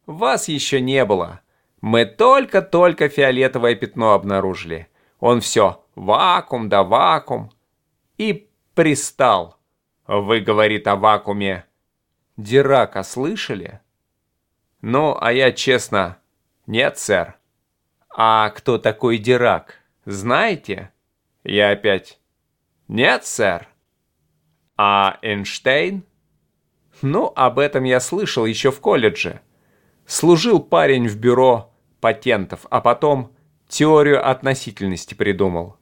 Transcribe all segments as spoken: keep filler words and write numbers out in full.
Вас еще не было. Мы только-только фиолетовое пятно обнаружили. Он все вакуум да вакуум. И пристал. Вы, говорит, о вакууме Дирака слышали? Ну, а я честно, нет, сэр. А кто такой Дирак, знаете? Я опять, нет, сэр. А Эйнштейн? Ну, об этом я слышал еще в колледже. Служил парень в бюро патентов, а потом теорию относительности придумал.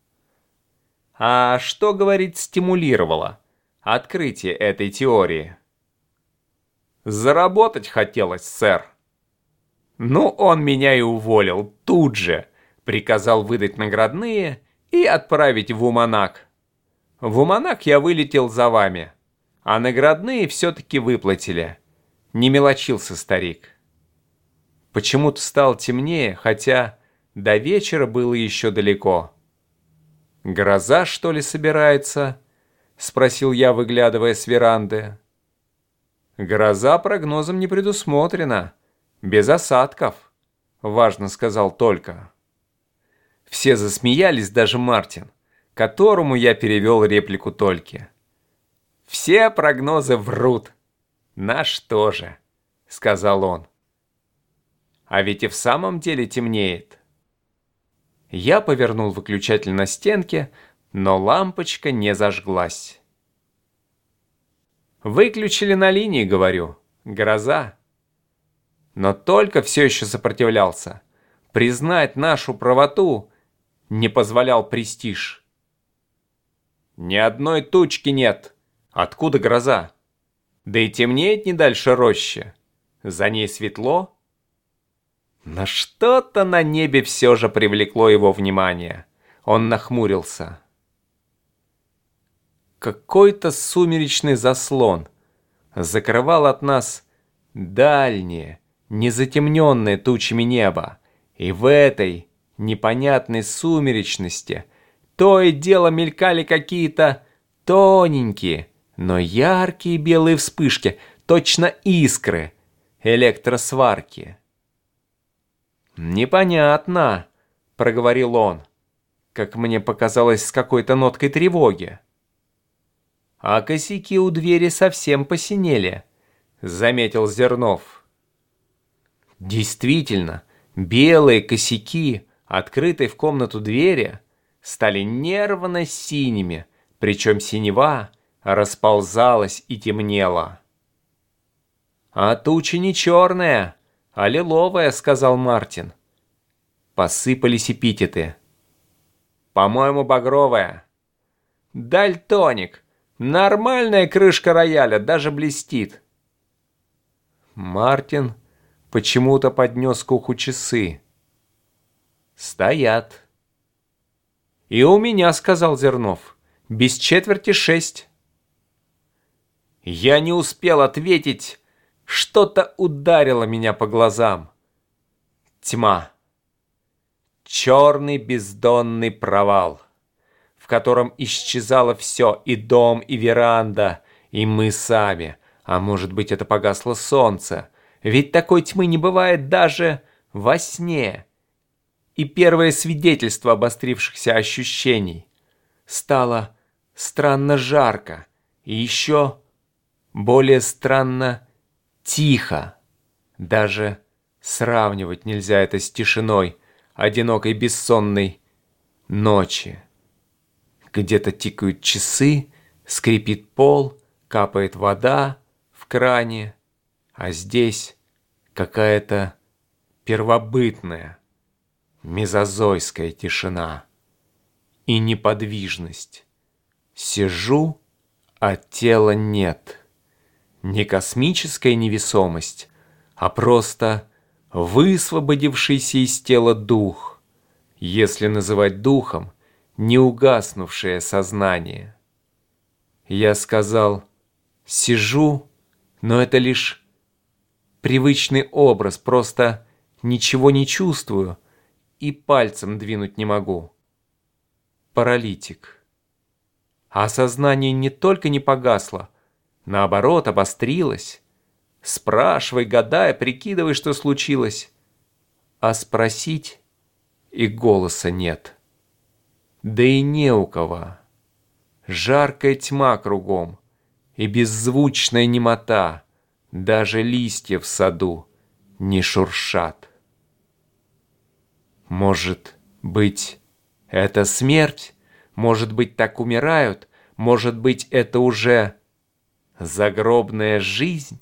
А что, говорит, стимулировало открытие этой теории? Заработать хотелось, сэр. Ну, он меня и уволил тут же. Приказал выдать наградные и отправить в Уманак. В Уманак я вылетел за вами, а наградные все-таки выплатили. Не мелочился старик. Почему-то стало темнее, хотя до вечера было еще далеко. «Гроза, что ли, собирается?» — спросил я, выглядывая с веранды. «Гроза прогнозом не предусмотрена. Без осадков», — важно сказал Толька. Все засмеялись, даже Мартин, которому я перевел реплику Тольки. «Все прогнозы врут. Наш тоже», — сказал он. «А ведь и в самом деле темнеет». Я повернул выключатель на стенке, но лампочка не зажглась. «Выключили на линии, говорю. Гроза». Но только все еще сопротивлялся. Признать нашу правоту не позволял престиж. «Ни одной тучки нет. Откуда гроза? Да и темнеет не дальше рощи. За ней светло». Но что-то на небе все же привлекло его внимание. Он нахмурился. Какой-то сумеречный заслон закрывал от нас дальнее, незатемненное тучами небо. И в этой непонятной сумеречности то и дело мелькали какие-то тоненькие, но яркие белые вспышки, точно искры электросварки. «Непонятно», — проговорил он, как мне показалось, с какой-то ноткой тревоги. «А косяки у двери совсем посинели», — заметил Зернов. Действительно, белые косяки, открытой в комнату двери, стали нервно-синими, причем синева расползалась и темнела. «А туча не черная, а лиловая», — сказал Мартин. Посыпались эпитеты. «По-моему, багровая». «Дальтоник. Нормальная крышка рояля, даже блестит». Мартин почему-то поднес к уху часы. «Стоят». «И у меня», — сказал Зернов, — «без четверти шесть». Я не успел ответить. Что-то ударило меня по глазам. Тьма. Черный бездонный провал, в котором исчезало все, и дом, и веранда, и мы сами. А может быть, это погасло солнце. Ведь такой тьмы не бывает даже во сне. И первое свидетельство обострившихся ощущений. Стало странно жарко, и еще более странно тихо. Даже сравнивать нельзя это с тишиной одинокой бессонной ночи. Где-то тикают часы, скрипит пол, капает вода в кране, а здесь какая-то первобытная мезозойская тишина и неподвижность. Сижу, а тела нет. Не космическая невесомость, а просто высвободившийся из тела дух, если называть духом неугаснувшее сознание. Я сказал «сижу», но это лишь привычный образ, просто ничего не чувствую и пальцем двинуть не могу. Паралитик. А сознание не только не погасло, наоборот, обострилось. Спрашивай, гадай, прикидывай, что случилось. А спросить и голоса нет. Да и не у кого. Жаркая тьма кругом и беззвучная немота. Даже листья в саду не шуршат. Может быть, это смерть? Может быть, так умирают? Может быть, это уже загробная жизнь?